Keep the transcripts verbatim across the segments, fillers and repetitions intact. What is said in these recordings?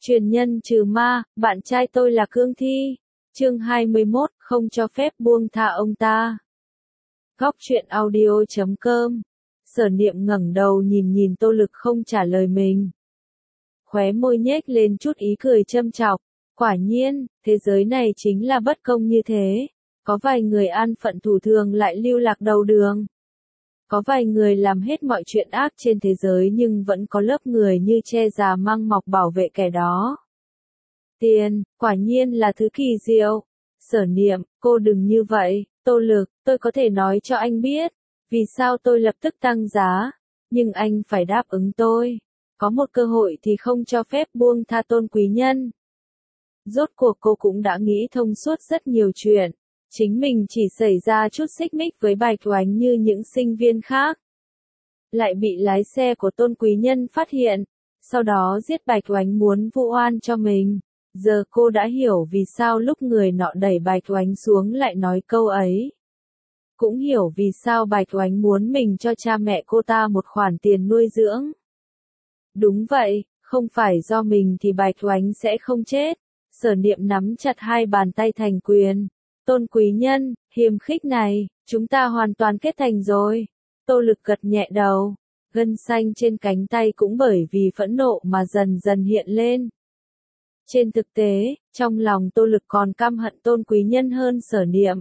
Truyền nhân trừ ma, bạn trai tôi là cương thi. Chương hai mươi mốt, không cho phép buông tha ông ta. Góc truyện audio chấm com. Sở Niệm ngẩng đầu nhìn nhìn Tô Lực không trả lời mình. Khóe môi nhếch lên chút ý cười châm chọc. Quả nhiên, thế giới này chính là bất công như thế. Có vài người an phận thủ thường lại lưu lạc đầu đường. Có vài người làm hết mọi chuyện ác trên thế giới nhưng vẫn có lớp người như che già mang mọc bảo vệ kẻ đó. Tiền, quả nhiên là thứ kỳ diệu. Sở Niệm, cô đừng như vậy. Tô Lực, tôi có thể nói cho anh biết, vì sao tôi lập tức tăng giá, nhưng anh phải đáp ứng tôi. Có một cơ hội thì không cho phép buông tha Tôn quý nhân. Rốt cuộc cô cũng đã nghĩ thông suốt rất nhiều chuyện. Chính mình chỉ xảy ra chút xích mích với Bạch Oánh như những sinh viên khác. Lại bị lái xe của Tôn quý nhân phát hiện, sau đó giết Bạch Oánh muốn vu oan cho mình. Giờ cô đã hiểu vì sao lúc người nọ đẩy Bạch Oánh xuống lại nói câu ấy. Cũng hiểu vì sao Bạch Oánh muốn mình cho cha mẹ cô ta một khoản tiền nuôi dưỡng. Đúng vậy, không phải do mình thì Bạch Oánh sẽ không chết. Sở Niệm nắm chặt hai bàn tay thành quyền. Tôn quý nhân, hiềm khích này, chúng ta hoàn toàn kết thành rồi. Tô Lực gật nhẹ đầu. Gân xanh trên cánh tay cũng bởi vì phẫn nộ mà dần dần hiện lên. Trên thực tế, trong lòng Tô Lực còn căm hận Tôn quý nhân hơn Sở Niệm.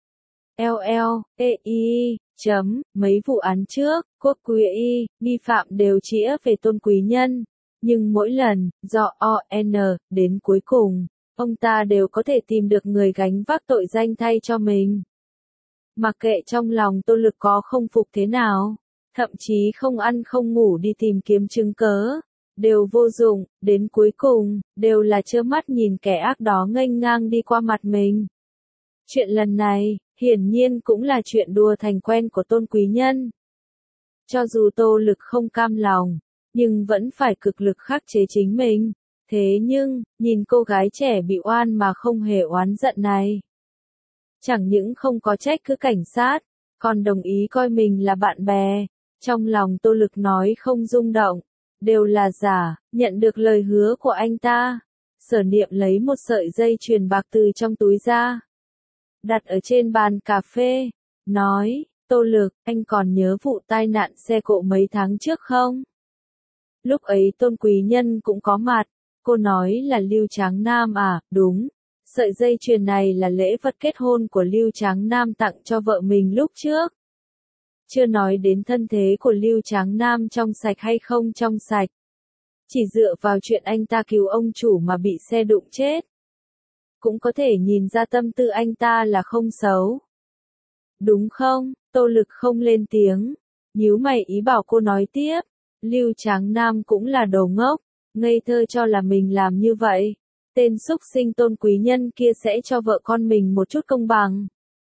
L L, E I, chấm, mấy vụ án trước, quốc quý y, nghi phạm đều chĩa về Tôn quý nhân. Nhưng mỗi lần, do O N, đến cuối cùng, ông ta đều có thể tìm được người gánh vác tội danh thay cho mình. Mặc kệ trong lòng Tô Lực có không phục thế nào, thậm chí không ăn không ngủ đi tìm kiếm chứng cớ, đều vô dụng, đến cuối cùng, đều là trơ mắt nhìn kẻ ác đó nghênh ngang đi qua mặt mình. Chuyện lần này, hiển nhiên cũng là chuyện đùa thành quen của Tôn quý nhân. Cho dù Tô Lực không cam lòng, nhưng vẫn phải cực lực khắc chế chính mình. Thế nhưng, nhìn cô gái trẻ bị oan mà không hề oán giận này. Chẳng những không có trách cứ cảnh sát, còn đồng ý coi mình là bạn bè. Trong lòng Tô Lực nói không rung động, đều là giả, nhận được lời hứa của anh ta. Sở Niệm lấy một sợi dây chuyền bạc từ trong túi ra, đặt ở trên bàn cà phê, nói, Tô Lực, anh còn nhớ vụ tai nạn xe cộ mấy tháng trước không? Lúc ấy Tôn quý nhân cũng có mặt. Cô nói là Lưu Tráng Nam à, đúng. Sợi dây chuyền này là lễ vật kết hôn của Lưu Tráng Nam tặng cho vợ mình lúc trước. Chưa nói đến thân thế của Lưu Tráng Nam trong sạch hay không trong sạch. Chỉ dựa vào chuyện anh ta cứu ông chủ mà bị xe đụng chết. Cũng có thể nhìn ra tâm tư anh ta là không xấu. Đúng không? Tô Lực không lên tiếng. Nhíu mày ý bảo cô nói tiếp. Lưu Tráng Nam cũng là đồ ngốc. Ngây thơ cho là mình làm như vậy. Tên xúc sinh Tôn quý nhân kia sẽ cho vợ con mình một chút công bằng.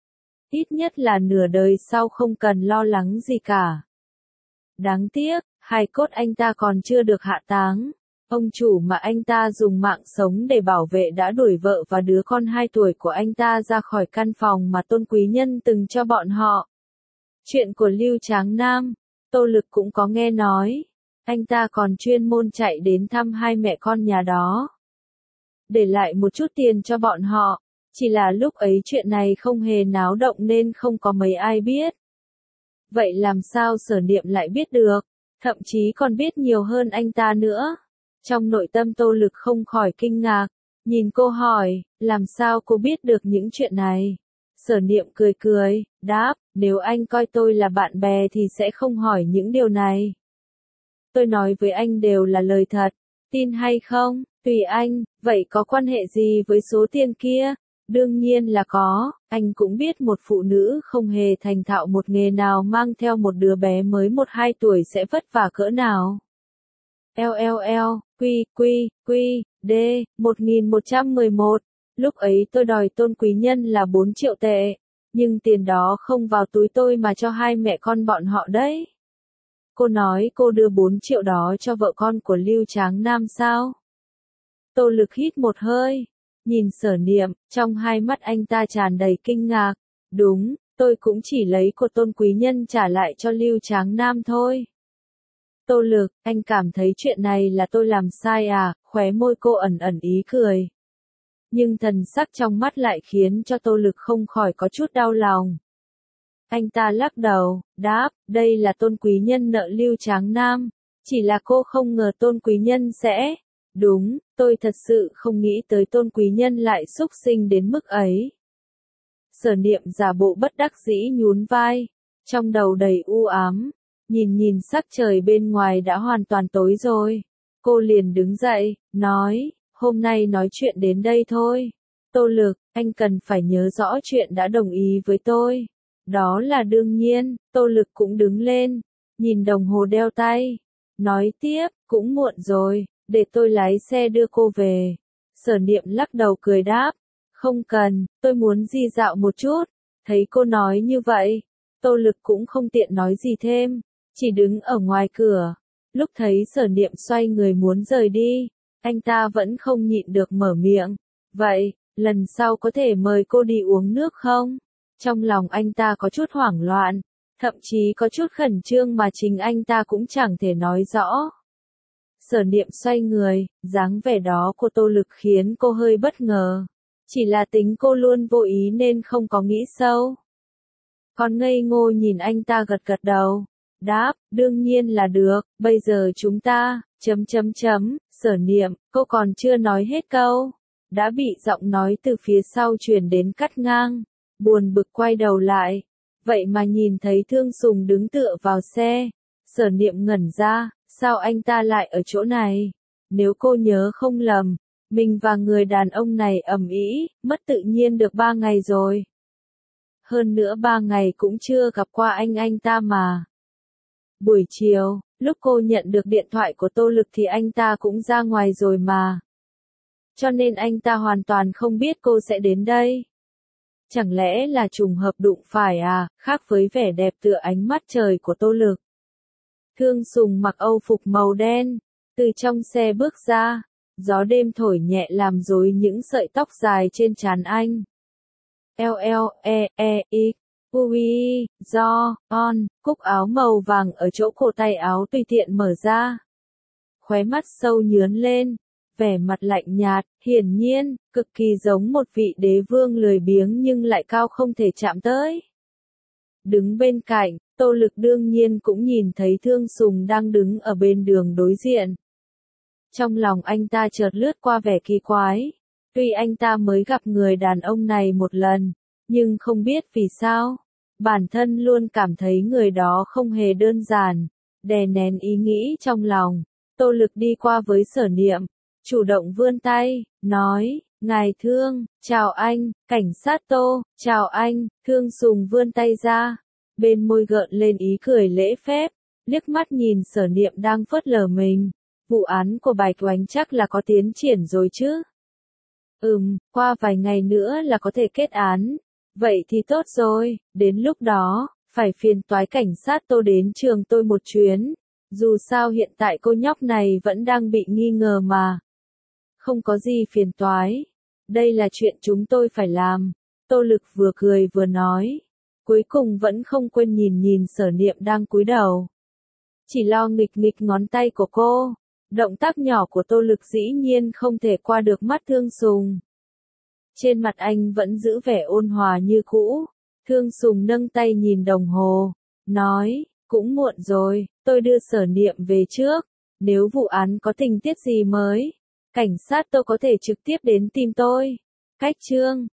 Ít nhất là nửa đời sau không cần lo lắng gì cả. Đáng tiếc, hài cốt anh ta còn chưa được hạ táng. Ông chủ mà anh ta dùng mạng sống để bảo vệ đã đuổi vợ và đứa con hai tuổi của anh ta ra khỏi căn phòng mà Tôn quý nhân từng cho bọn họ. Chuyện của Lưu Tráng Nam, Tô Lực cũng có nghe nói. Anh ta còn chuyên môn chạy đến thăm hai mẹ con nhà đó. Để lại một chút tiền cho bọn họ. Chỉ là lúc ấy chuyện này không hề náo động nên không có mấy ai biết. Vậy làm sao Sở Niệm lại biết được? Thậm chí còn biết nhiều hơn anh ta nữa. Trong nội tâm Tô Lực không khỏi kinh ngạc. Nhìn cô hỏi, làm sao cô biết được những chuyện này? Sở Niệm cười cười, đáp, nếu anh coi tôi là bạn bè thì sẽ không hỏi những điều này. Tôi nói với anh đều là lời thật, tin hay không, tùy anh, vậy có quan hệ gì với số tiền kia? Đương nhiên là có, anh cũng biết một phụ nữ không hề thành thạo một nghề nào mang theo một đứa bé mới một hai tuổi sẽ vất vả cỡ nào. L L L, Q, Q, Q, D, một nghìn một trăm mười một, lúc ấy tôi đòi Tôn quý nhân là bốn triệu tệ, nhưng tiền đó không vào túi tôi mà cho hai mẹ con bọn họ đấy. Cô nói cô đưa bốn triệu đó cho vợ con của Lưu Tráng Nam sao? Tô Lực hít một hơi, nhìn Sở Niệm, trong hai mắt anh ta tràn đầy kinh ngạc. Đúng, tôi cũng chỉ lấy của Tôn quý nhân trả lại cho Lưu Tráng Nam thôi. Tô Lực, anh cảm thấy chuyện này là tôi làm sai à? khóe môi cô ẩn ẩn ý cười. Nhưng thần sắc trong mắt lại khiến cho Tô Lực không khỏi có chút đau lòng. Anh ta lắc đầu, đáp, đây là Tôn quý nhân nợ Lưu Tráng Nam. Chỉ là cô không ngờ Tôn quý nhân sẽ... Đúng, tôi thật sự không nghĩ tới Tôn quý nhân lại xúc sinh đến mức ấy. Sở Niệm giả bộ bất đắc dĩ nhún vai, trong đầu đầy u ám, nhìn nhìn sắc trời bên ngoài đã hoàn toàn tối rồi. Cô liền đứng dậy, nói, hôm nay nói chuyện đến đây thôi. Tô Lực, anh cần phải nhớ rõ chuyện đã đồng ý với tôi. Đó là đương nhiên. Tô Lực cũng đứng lên, nhìn đồng hồ đeo tay, nói tiếp, cũng muộn rồi, để tôi lái xe đưa cô về. Sở Niệm lắc đầu cười đáp, không cần, tôi muốn đi dạo một chút. Thấy cô nói như vậy, Tô Lực cũng không tiện nói gì thêm, chỉ đứng ở ngoài cửa. Lúc thấy Sở Niệm xoay người muốn rời đi, anh ta vẫn không nhịn được mở miệng. Vậy, lần sau có thể mời cô đi uống nước không? Trong lòng anh ta có chút hoảng loạn, thậm chí có chút khẩn trương mà chính anh ta cũng chẳng thể nói rõ. Sở Niệm xoay người, dáng vẻ đó của Tô Lực khiến cô hơi bất ngờ. Chỉ là tính cô luôn vô ý nên không có nghĩ sâu. Còn ngây ngô nhìn anh ta gật gật đầu. Đáp, đương nhiên là được, bây giờ chúng ta, chấm chấm chấm, Sở Niệm, cô còn chưa nói hết câu. Đã bị giọng nói từ phía sau truyền đến cắt ngang. Buồn bực quay đầu lại. Vậy mà nhìn thấy Thương Sùng đứng tựa vào xe. Sở Niệm ngẩn ra, sao anh ta lại ở chỗ này? Nếu cô nhớ không lầm, mình và người đàn ông này ầm ĩ, mất tự nhiên được ba ngày rồi. Hơn nữa ba ngày cũng chưa gặp qua anh anh ta mà. Buổi chiều, lúc cô nhận được điện thoại của Tô Lực thì anh ta cũng ra ngoài rồi mà. Cho nên anh ta hoàn toàn không biết cô sẽ đến đây. Chẳng lẽ là trùng hợp đụng phải à, khác với vẻ đẹp tựa ánh mắt trời của Tô Lực. Thương Sùng mặc âu phục màu đen, từ trong xe bước ra, gió đêm thổi nhẹ làm rối những sợi tóc dài trên trán anh. L L E E I Ui, do, on, cúc áo màu vàng ở chỗ cổ tay áo tùy tiện mở ra. Khóe mắt sâu nhướn lên, vẻ mặt lạnh nhạt, hiển nhiên, cực kỳ giống một vị đế vương lười biếng nhưng lại cao không thể chạm tới. Đứng bên cạnh, Tô Lực đương nhiên cũng nhìn thấy Thương Sùng đang đứng ở bên đường đối diện. Trong lòng anh ta chợt lướt qua vẻ kỳ quái. Tuy anh ta mới gặp người đàn ông này một lần, nhưng không biết vì sao, bản thân luôn cảm thấy người đó không hề đơn giản. Đè nén ý nghĩ trong lòng, Tô Lực đi qua với Sở Niệm, chủ động vươn tay, nói, ngài Thương, chào anh, cảnh sát Tô, chào anh. Thương Sùng vươn tay ra, bên môi gợn lên ý cười lễ phép, liếc mắt nhìn Sở Niệm đang phớt lờ mình. Vụ án của Bạch Oánh chắc là có tiến triển rồi chứ? Ừm, qua vài ngày nữa là có thể kết án. Vậy thì tốt rồi, đến lúc đó, phải phiền toái cảnh sát Tô đến trường tôi một chuyến. Dù sao hiện tại cô nhóc này vẫn đang bị nghi ngờ mà. Không có gì phiền toái. Đây là chuyện chúng tôi phải làm. Tô Lực vừa cười vừa nói. Cuối cùng vẫn không quên nhìn nhìn Sở Niệm đang cúi đầu. Chỉ lo nghịch nghịch ngón tay của cô. Động tác nhỏ của Tô Lực dĩ nhiên không thể qua được mắt Thương Sùng. Trên mặt anh vẫn giữ vẻ ôn hòa như cũ. Thương Sùng nâng tay nhìn đồng hồ, nói, cũng muộn rồi, tôi đưa Sở Niệm về trước. Nếu vụ án có tình tiết gì mới, cảnh sát Tô có thể trực tiếp đến tìm tôi. Cách chương